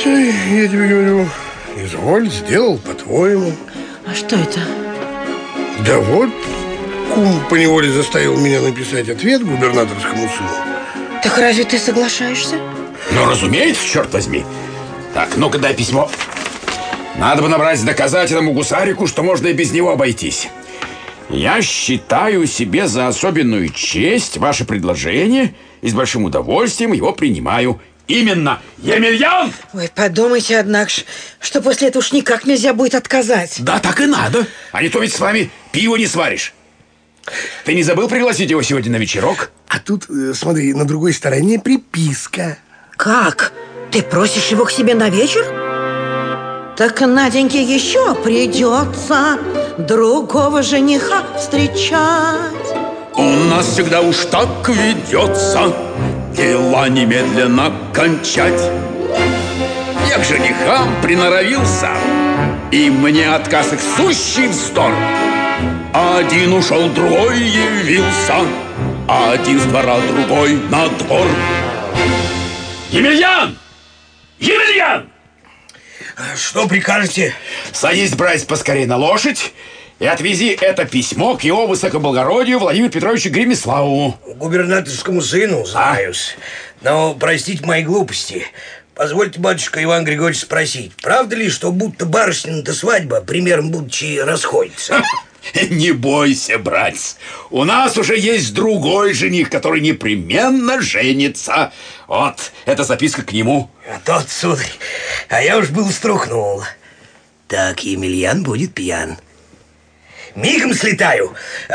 я тебе говорю, изволь, сделал по-твоему. А что это? Да вот, кум поневоле заставил меня написать ответ губернаторскому сыну. Так разве ты соглашаешься? Ну, разумеется, черт возьми. Так, ну-ка дай письмо. Надо бы набрать доказать этому гусарику, что можно и без него обойтись. Я считаю себе за особенную честь ваше предложение и с большим удовольствием его принимаю. Именно, Емельян! Ой, подумайте, однако, что после этого уж никак нельзя будет отказать. Да, так и надо. А не то ведь с вами пиво не сваришь. Ты не забыл пригласить его сегодня на вечерок? А тут, смотри, на другой стороне приписка. Как? Ты просишь его к себе на вечер? Так Наденьке еще придется другого жениха встречать. У нас всегда уж так ведется дела немедленно кончать. Я к женихам приноровился, и мне отказ их сущий вздор. Один ушел, другой явился, один с двора, другой на двор. Емельян! Емельян! Что прикажете? Садись, брать поскорее на лошадь и отвези это письмо к его высокоблагородию Владимиру Петровичу Гремиславову. Губернаторскому сыну, знаюсь. Но простите мои глупости. Позвольте, батюшка Иван Григорьевич, спросить, правда ли, что будто барышня-то свадьба, примером будучи, расходится? Не бойся, братец. У нас уже есть другой жених, который непременно женится. Вот, это записка к нему. А тот, сударь, а я уж был струхнул. Так, Емельян будет пьян. Мигом слетаю.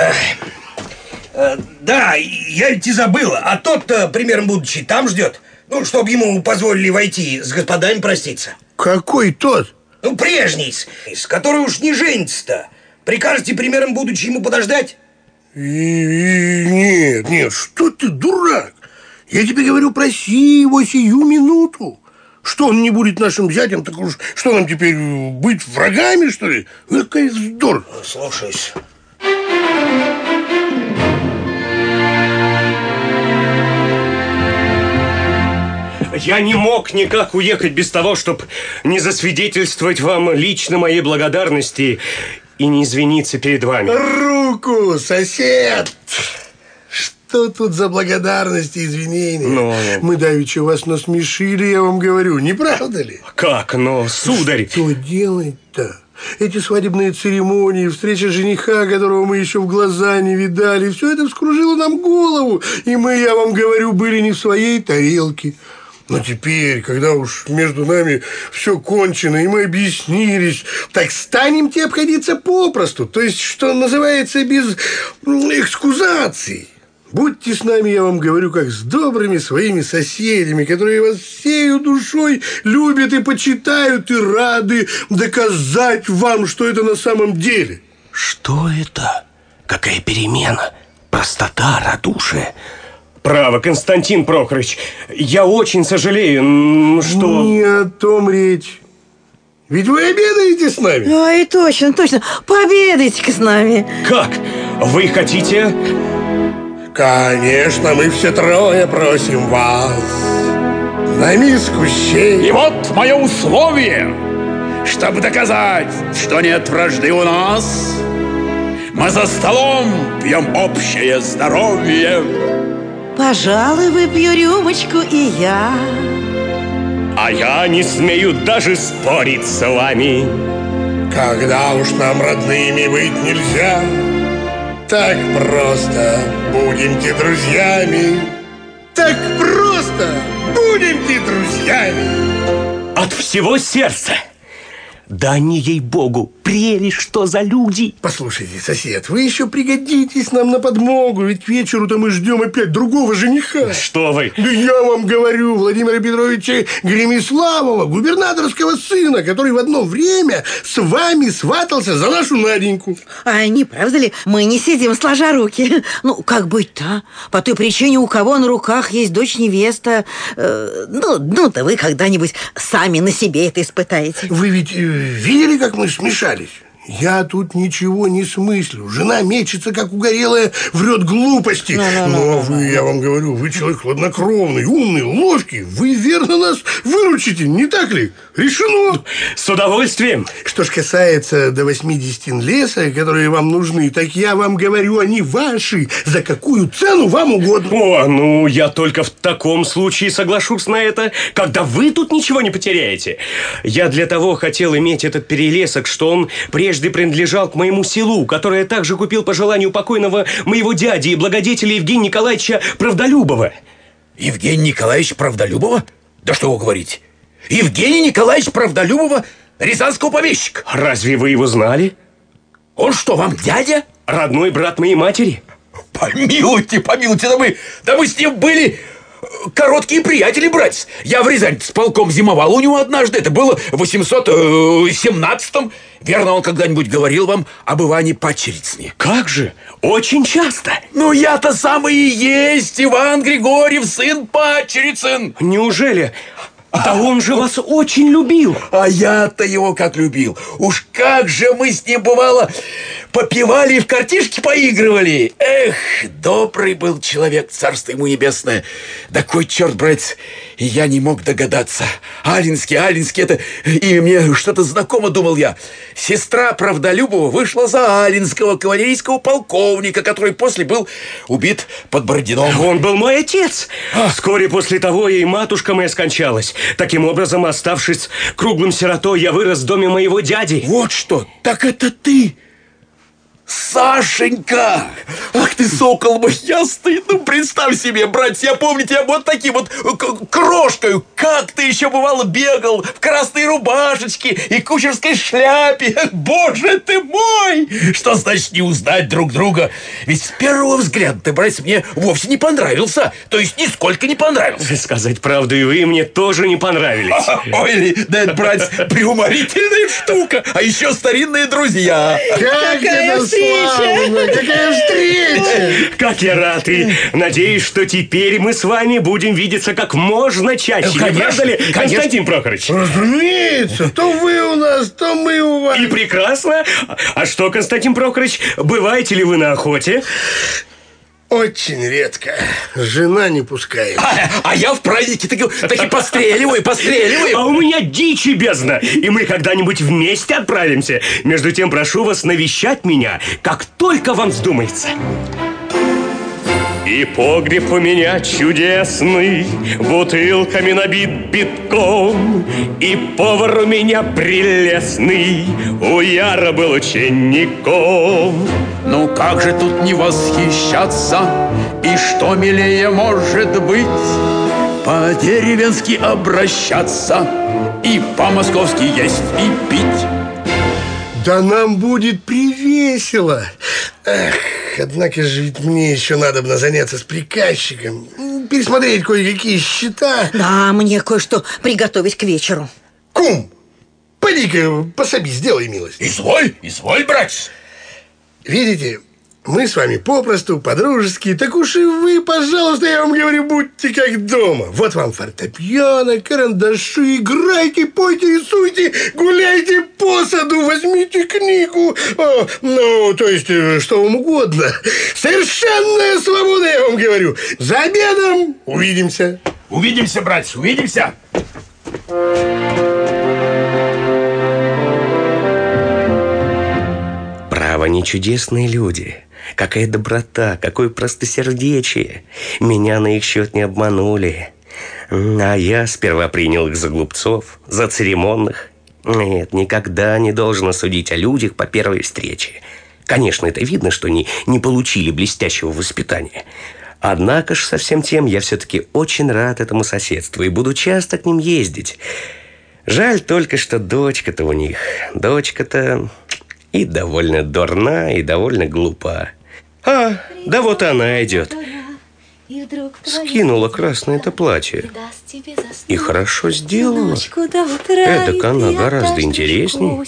Да, я ведь и забыл. А тот-то, примером будучи, там ждет. Ну, чтобы ему позволили войти с господами проститься. Какой тот? Ну, прежний, с которой уж не женится-то. Прикажете, примером будучи, ему подождать? Нет, что ты, дурак? Я тебе говорю, проси его сию минуту. Что он не будет нашим зятем, так уж что нам теперь, быть врагами, что ли? Какой вздор. Слушаюсь. Я не мог никак уехать без того, чтобы не засвидетельствовать вам лично моей благодарности и не извиниться перед вами. Руку, сосед! Что тут за благодарность и извинения? Мы давеча вас насмешили, я вам говорю, не правда ли? Как? Но, сударь... Что делать-то? Эти свадебные церемонии, встреча жениха, которого мы еще в глаза не видали, все это вскружило нам голову, и мы, я вам говорю, были не в своей тарелке. Но теперь, когда уж между нами все кончено, и мы объяснились, так станем-те обходиться попросту, то есть, что называется, без экскузаций. Будьте с нами, я вам говорю, как с добрыми своими соседями, которые вас всею душой любят и почитают, и рады доказать вам, что это на самом деле. Что это? Какая перемена? Простота, радушие. Право, Константин Прохорович, я очень сожалею, что... Не о том речь. Ведь вы обедаете с нами. Ой, точно, пообедайте-ка с нами. Как? Вы хотите... Конечно, мы все трое просим вас на миску щей. И вот мое условие, чтобы доказать, что нет вражды у нас. Мы за столом пьем общее здоровье. Пожалуй, выпью рюмочку и я. А я не смею даже спорить с вами. Когда уж нам родными быть нельзя, так просто будемте друзьями. Так просто будемте друзьями. От всего сердца. Да они, ей-богу, прелесть, что за люди. Послушайте, сосед, вы еще пригодитесь нам на подмогу, ведь к вечеру-то мы ждем опять другого жениха. Что вы? Да я вам говорю, Владимира Петровича Гремиславова, губернаторского сына, который в одно время с вами сватался за нашу Наденьку. А не правда ли, мы не сидим сложа руки? Ну, как быть-то, а? По той причине, у кого на руках есть дочь-невеста, ну-то вы когда-нибудь сами на себе это испытаете. Вы ведь видели, как мы смешались? Я тут ничего не смыслю. Жена мечется, как угорелая, врет глупости. Но вы, я вам говорю, вы человек хладнокровный, умный, ложкий. Вы верно нас выручите, не так ли? Решено. С удовольствием. Что ж касается до 80 леса, которые вам нужны, так я вам говорю, они ваши. За какую цену вам угодно. О, ну, я только в таком случае соглашусь на это, когда вы тут ничего не потеряете. Я для того хотел иметь этот перелесок, что он прежде принадлежал к моему селу, которое я также купил по желанию покойного моего дяди и благодетеля Евгения Николаевича Правдолюбова. Евгения Николаевича Правдолюбова? Да что вы говорите? Евгения Николаевича Правдолюбова, рязанского помещика. Разве вы его знали? Он что, вам дядя? Родной брат моей матери. Помилуйте, да мы с ним были короткие приятели, братец. Я в Рязани с полком зимовал у него однажды. Это было в 817-м. Верно, он когда-нибудь говорил вам об Иване Падчерицыне? Как же? Очень часто. Ну, я-то самый и есть Иван Григорьев, сын Падчерицын. Неужели? Да он же вас очень любил. А я-то его как любил. Уж как же мы с ним, бывало, попивали и в картишки поигрывали. Эх, добрый был человек, царство ему небесное. Да кой черт, братец, и я не мог догадаться. Алинский, это имя мне что-то знакомо, думал я. Сестра Правдолюбова вышла за алинского кавалерийского полковника, который после был убит под Бородином. Он был мой отец. Вскоре после того и матушка моя скончалась. Таким образом, оставшись круглым сиротой, я вырос в доме моего дяди. Вот что, так это ты, Сашенька! Ах ты, сокол мой ясный! Ну, представь себе, братья, я помню тебя вот таким вот крошкою. Как ты еще, бывало, бегал в красной рубашечке и кучерской шляпе. Боже ты мой! Что значит не узнать друг друга? Ведь с первого взгляда ты, братец, мне вовсе не понравился. То есть нисколько не понравился. Сказать правду, и вы мне тоже не понравились. Ой, да это, братец, преуморительная штука. А еще старинные друзья. Какая встреча! Какая встреча! Как я рад, и надеюсь, что теперь мы с вами будем видеться как можно чаще. Не правда ли, Константин Прохорович? Разумеется, то вы у нас, то мы у вас. И прекрасно. А что, Константин Прохорович, бываете ли вы на охоте? Очень редко. Жена не пускает. А я в празднике таки постреливаю. А у меня дичи бездна. И мы когда-нибудь вместе отправимся. Между тем, прошу вас навещать меня, как только вам вздумается. И погреб у меня чудесный, бутылками набит битком. И повар у меня прелестный, у Яра был учеником. Ну как же тут не восхищаться? И что милее может быть? По-деревенски обращаться и по-московски есть и пить. Да нам будет привесело. Эх, однако же ведь мне еще надо заняться с приказчиком. Пересмотреть кое-какие счета. Да, мне кое-что приготовить к вечеру. Кум, поди-ка пособи, сделай милость. Изволь, братец. Видите, мы с вами попросту, по-дружески. Так уж и вы, пожалуйста, я вам говорю, будьте как дома. Вот вам фортепиано, карандаши. Играйте, пойте, рисуйте, гуляйте по саду, возьмите книгу. Ну, то есть, что вам угодно. Совершенная свобода, я вам говорю. За обедом увидимся. Увидимся, братец, увидимся. Право, они чудесные люди. Какая доброта, какое простосердечие. Меня на их счет не обманули. А я сперва принял их за глупцов, за церемонных. Нет, никогда не должен судить о людях по первой встрече. Конечно, это видно, что они не получили блестящего воспитания. Однако ж со всем тем я все-таки очень рад этому соседству и буду часто к ним ездить. Жаль только, что дочка-то у них. Дочка-то и довольно дурна, и довольно глупа. Да вот она идет. Скинула красное-то платье. И хорошо сделала. Эдак она гораздо интереснее.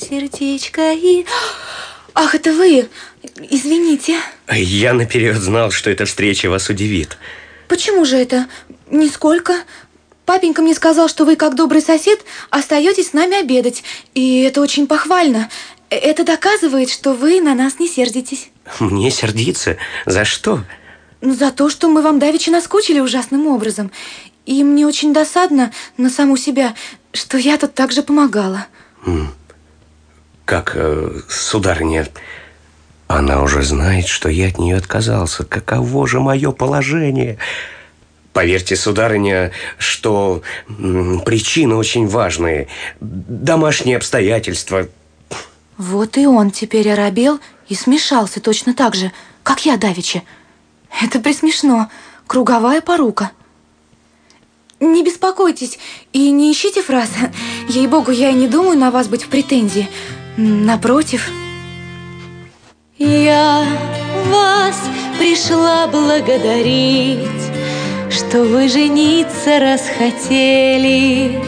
Ах, это вы? Извините. Я наперед знал, что эта встреча вас удивит. Почему же это? Нисколько. Папенька мне сказал, что вы, как добрый сосед, остаетесь с нами обедать. И это очень похвально. Это доказывает, что вы на нас не сердитесь. Мне сердиться? За что? Ну, за то, что мы вам давеча наскучили ужасным образом. И мне очень досадно на саму себя, что я тут так же помогала. Как, сударыня, она уже знает, что я от нее отказался. Каково же мое положение? Поверьте, сударыня, что причины очень важные. Домашние обстоятельства. Вот и он теперь оробел и смешался точно так же, как я давеча. Это присмешно. Круговая порука. Не беспокойтесь и не ищите фраз. Ей-богу, я и не думаю на вас быть в претензии. Напротив. Я вас пришла благодарить, что вы жениться расхотели.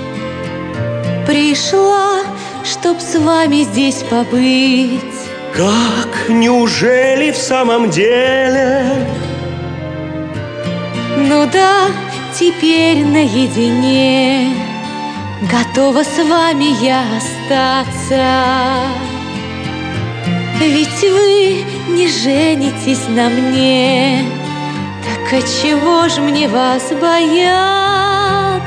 Пришла, чтоб с вами здесь побыть. Как? Неужели в самом деле? Ну да, теперь наедине готова с вами я остаться. Ведь вы не женитесь на мне, так отчего ж мне вас бояться?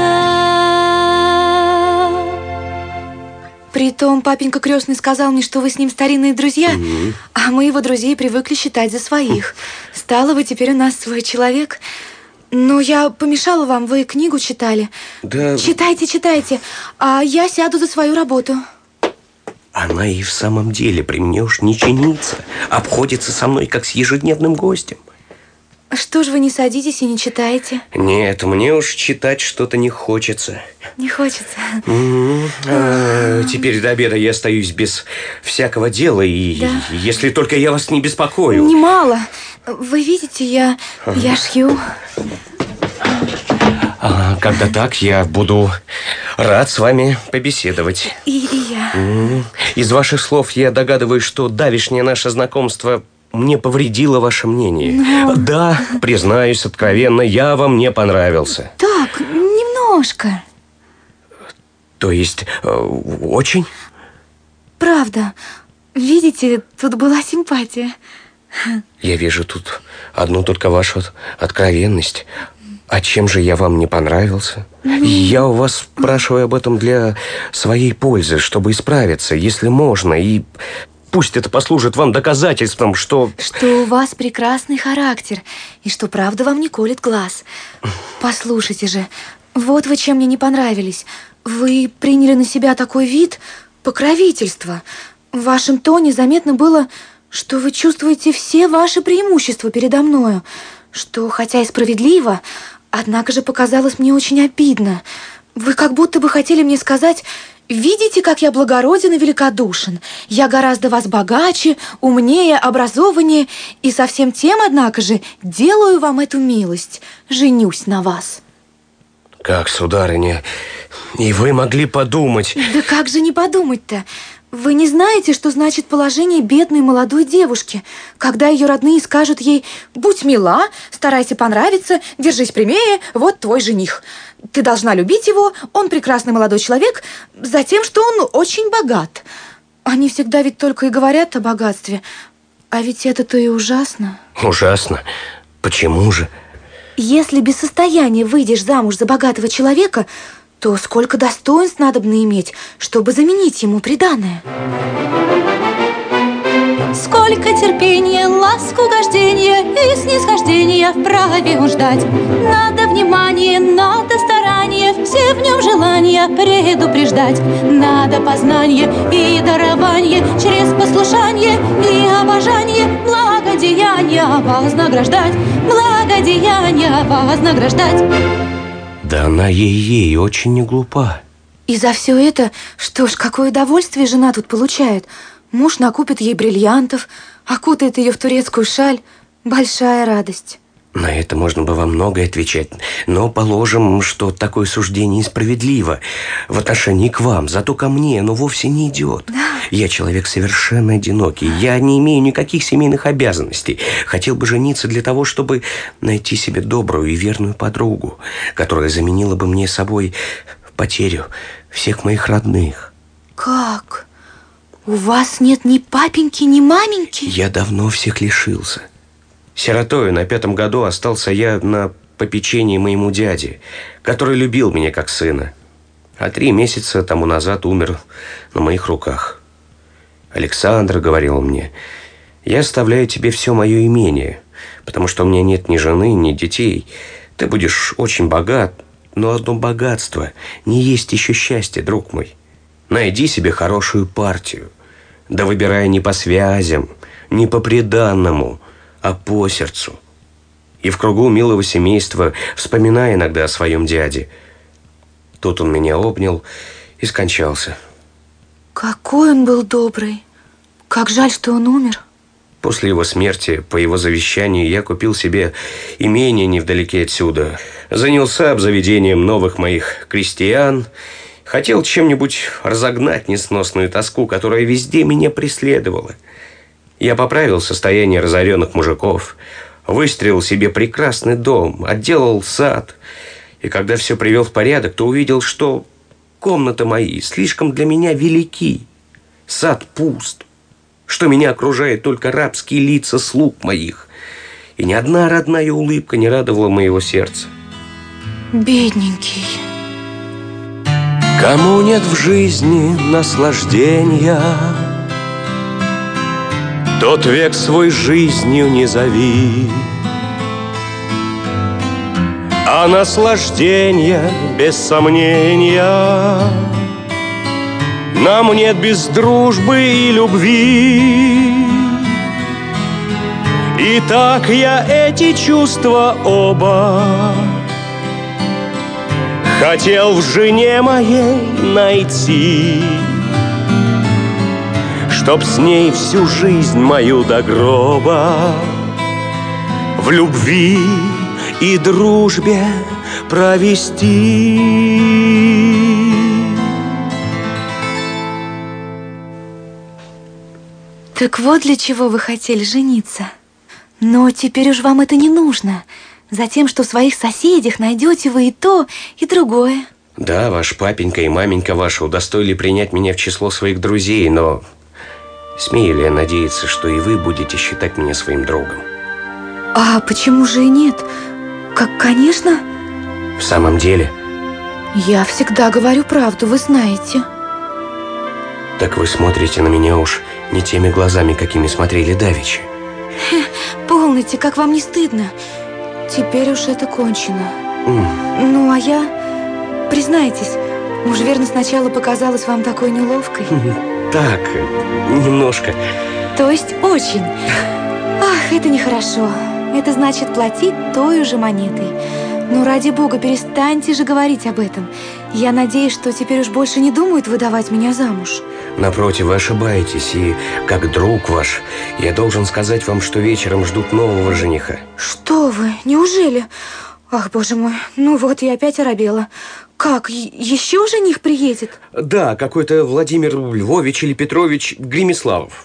Притом папенька крестный сказал мне, что вы с ним старинные друзья, а мы его друзей привыкли считать за своих. Стало бы, теперь у нас свой человек. Но я помешала вам, вы книгу читали. Да. Читайте, читайте, а я сяду за свою работу. Она и в самом деле при мне уж не чинится. Обходится со мной, как с ежедневным гостем. Что ж вы не садитесь и не читаете? Нет, мне уж читать что-то не хочется. Не хочется? Теперь до обеда я остаюсь без всякого дела. И да. Если только я вас не беспокою. Немало. Вы видите, я шью. Когда так, я буду рад с вами побеседовать. И я. Из ваших слов я догадываюсь, что давешнее наше знакомство мне повредило ваше мнение. Но... Да, признаюсь откровенно, я вам не понравился. Так, немножко. То есть, очень? Правда. Видите, тут была симпатия. Я вижу тут одну только вашу откровенность. А чем же я вам не понравился? Я у вас спрашиваю об этом для своей пользы, чтобы исправиться, если можно, и пусть это послужит вам доказательством, что... Что у вас прекрасный характер, и что правда вам не колет глаз. Послушайте же, вот вы чем мне не понравились. Вы приняли на себя такой вид покровительства. В вашем тоне заметно было, что вы чувствуете все ваши преимущества передо мною, что, хотя и справедливо, однако же показалось мне очень обидно. Вы как будто бы хотели мне сказать: видите, как я благороден и великодушен. Я гораздо вас богаче, умнее, образованнее, и со всем тем, однако же, делаю вам эту милость. Женюсь на вас. Как, сударыня, и вы могли подумать... Да как же не подумать-то? Вы не знаете, что значит положение бедной молодой девушки, когда ее родные скажут ей: будь мила, старайся понравиться, держись прямее, вот твой жених. Ты должна любить его, он прекрасный молодой человек, затем, что он очень богат. Они всегда ведь только и говорят о богатстве, а ведь это-то и ужасно. Ужасно? Почему же? Если без состояния выйдешь замуж за богатого человека, то сколько достоинств надобно иметь, чтобы заменить ему приданое? Сколько терпения, ласк, угождения и снисхождения вправе он ждать. Надо внимание, надо старание, все в нем желания предупреждать. Надо познание и дарование, через послушание и обожание благодеяния вознаграждать, благодеяния вознаграждать. Да она ей очень не глупа. И за все это, что ж, какое удовольствие жена тут получает. Муж накупит ей бриллиантов, окутает ее в турецкую шаль. Большая радость. На это можно было многое отвечать. Но положим, что такое суждение несправедливо в отношении к вам. Зато ко мне оно вовсе не идет. Да. Я человек совершенно одинокий. Я не имею никаких семейных обязанностей. Хотел бы жениться для того, чтобы найти себе добрую и верную подругу, которая заменила бы мне собой потерю всех моих родных. Как? У вас нет ни папеньки, ни маменьки? Я давно всех лишился. Сиротою на 5-м году остался я на попечении моему дяде, который любил меня как сына. А 3 месяца тому назад умер на моих руках. Александр говорил мне: я оставляю тебе все мое имение, потому что у меня нет ни жены, ни детей. Ты будешь очень богат, но одно богатство не есть еще счастье, друг мой. Найди себе хорошую партию, да выбирай не по связям, не по приданному, а по сердцу. И в кругу милого семейства вспоминай иногда о своем дяде. Тут он меня обнял и скончался. Какой он был добрый. Как жаль, что он умер. После его смерти, по его завещанию, я купил себе имение невдалеке отсюда. Занялся обзаведением новых моих крестьян. Хотел чем-нибудь разогнать несносную тоску, которая везде меня преследовала. Я поправил состояние разоренных мужиков, выстроил себе прекрасный дом, отделал сад. И когда все привел в порядок, то увидел, что комнаты мои слишком для меня велики. Сад пуст, что меня окружает только рабские лица слуг моих. И ни одна родная улыбка не радовала моего сердца. Бедненький. Кому нет в жизни наслаждения, тот век свой жизнью не зови. А наслаждение, без сомнения, нам нет без дружбы и любви. И так я эти чувства оба хотел в жене моей найти, чтоб с ней всю жизнь мою до гроба в любви и дружбе провести. Так вот для чего вы хотели жениться. Но теперь уж вам это не нужно. Затем, что в своих соседях найдете вы и то, и другое. Да, ваш папенька и маменька ваша удостоили принять меня в число своих друзей, но смею ли я надеяться, что и вы будете считать меня своим другом? А почему же и нет? Как, конечно. В самом деле? Я всегда говорю правду, вы знаете. Так вы смотрите на меня уж не теми глазами, какими смотрели давеча. Полноте, как вам не стыдно? Теперь уж это кончено. Ну, а я, признайтесь, уж верно сначала показалась вам такой неловкой. Так, немножко. То есть очень. Ах, это нехорошо. Это значит платить той же монетой. Ну, ради бога, перестаньте же говорить об этом. Я надеюсь, что теперь уж больше не думают выдавать меня замуж. Напротив, вы ошибаетесь, и как друг ваш, я должен сказать вам, что вечером ждут нового жениха. Что вы? Неужели? Ах, боже мой, ну вот я опять оробела. Как, еще жених приедет? Да, какой-то Владимир Львович или Петрович Гремиславов.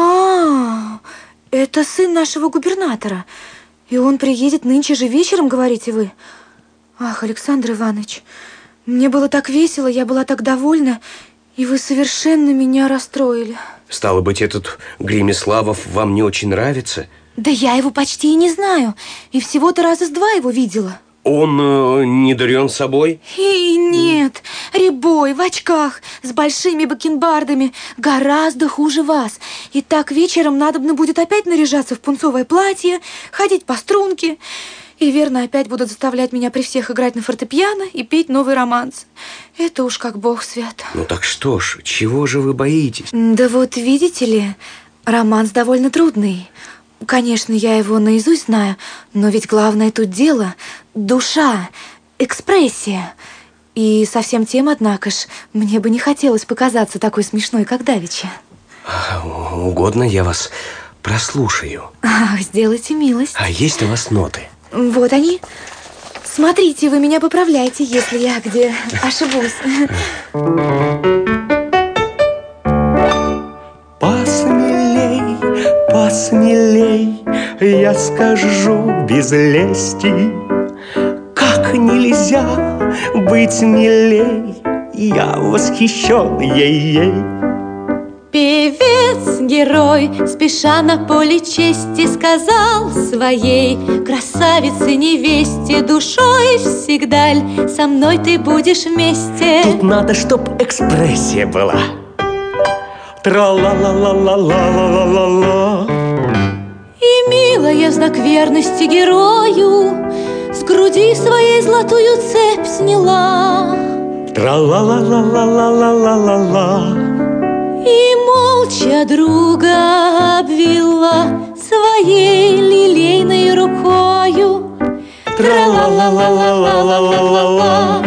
Это сын нашего губернатора. И он приедет нынче же вечером, говорите вы? Ах, Александр Иванович, мне было так весело, я была так довольна, и вы совершенно меня расстроили. Стало быть, этот Гремиславов вам не очень нравится? Да я его почти и не знаю, и всего-то раза с 2 его видела. Он не дурен собой? И нет, рябой, в очках, с большими бакенбардами, гораздо хуже вас. И так вечером надобно будет опять наряжаться в пунцовое платье, ходить по струнке. И верно, опять будут заставлять меня при всех играть на фортепиано и петь новый романс. Это уж как бог свят. Ну так что ж, чего же вы боитесь? Да вот видите ли, романс довольно трудный. Конечно, я его наизусть знаю, но ведь главное тут дело – душа, экспрессия. И совсем тем, однако ж, мне бы не хотелось показаться такой смешной, как давеча. Угодно, я вас прослушаю. Сделайте милость. А есть у вас ноты? Вот они. Смотрите, вы меня поправляйте, если я где ошибусь. Посмелей, посмелей, я скажу без лести, как нельзя быть милей, я восхищен ей-ей. Певец герой, спеша на поле чести, сказал своей красавице невесте: душой всегда со мной ты будешь вместе. Тут надо, чтоб экспрессия была. Тра-ла-ла-ла-ла-ла-ла-ла-ла. И милая в знак верности герою с груди своей золотую цепь сняла. Тра-ла-ла-ла-ла-ла-ла-ла-ла. И молча друга обвела своей лилейной рукою. Тра-ла-ла-ла-ла-ла-ла-ла-ла.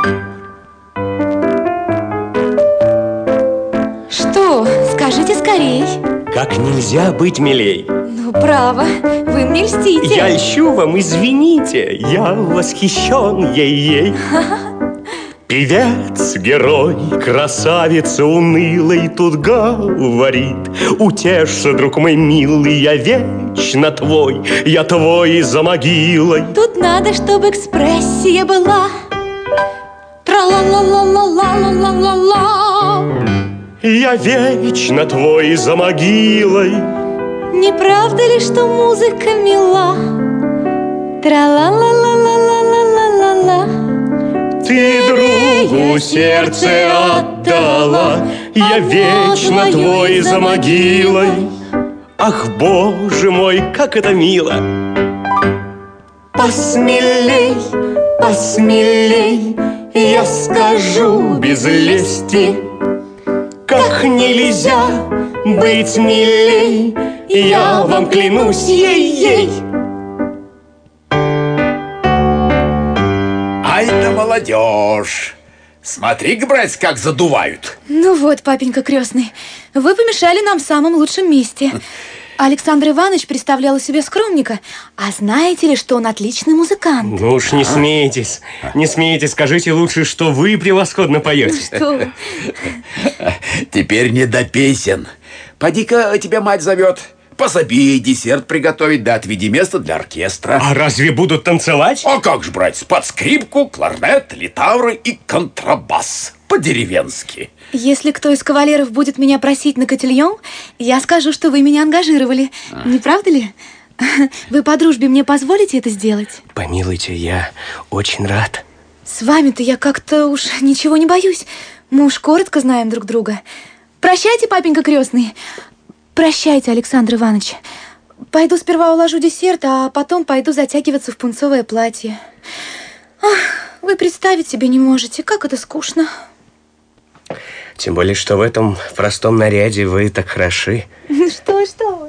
Что? Скажите скорей. Как нельзя быть милей. Ну, право, вы мне льстите. Я льщу вам, извините, я восхищен ей-ей. Певец, герой, красавица унылой тут говорит: утешься, друг мой милый, я вечно твой, я твой за могилой. Тут надо, чтобы экспрессия была. Тра-ла-ла-ла-ла-ла-ла-ла-ла. Я вечно твой за могилой. Не правда ли, что музыка мила? Тра-ла-ла-ла-ла-ла-ла-ла-ла. Ты другу сердце отдала, я вечно твой за могилой. Ах, Боже мой, как это мило! Посмелей, посмелей, я скажу без лести, как нельзя быть милей, я вам клянусь, ей-ей. Ай-да молодежь! Смотри-ка, братец, как задувают. Ну вот, папенька крестный, вы помешали нам в самом лучшем месте. Александр Иванович представлял себе скромника. А знаете ли, что он отличный музыкант? Ну уж не смейтесь, не смейтесь, скажите лучше, что вы превосходно поете. Что вы? Теперь не до песен. Поди-ка, тебя мать зовет. Пособи ей десерт приготовить, да отведи место для оркестра. А разве будут танцевать? А как же, братец, под скрипку, кларнет, литавры и контрабас. По-деревенски. Если кто из кавалеров будет меня просить на котельон, я скажу, что вы меня ангажировали. Не правда ли? Вы по дружбе мне позволите это сделать? Помилуйте, я очень рад. С вами-то я как-то уж ничего не боюсь. Мы уж коротко знаем друг друга. Прощайте, папенька крестный. Прощайте, Александр Иванович. Пойду сперва уложу десерт, а потом пойду затягиваться в пунцовое платье. Ах, вы представить себе не можете, как это скучно. Тем более, что в этом простом наряде вы так хороши. Что?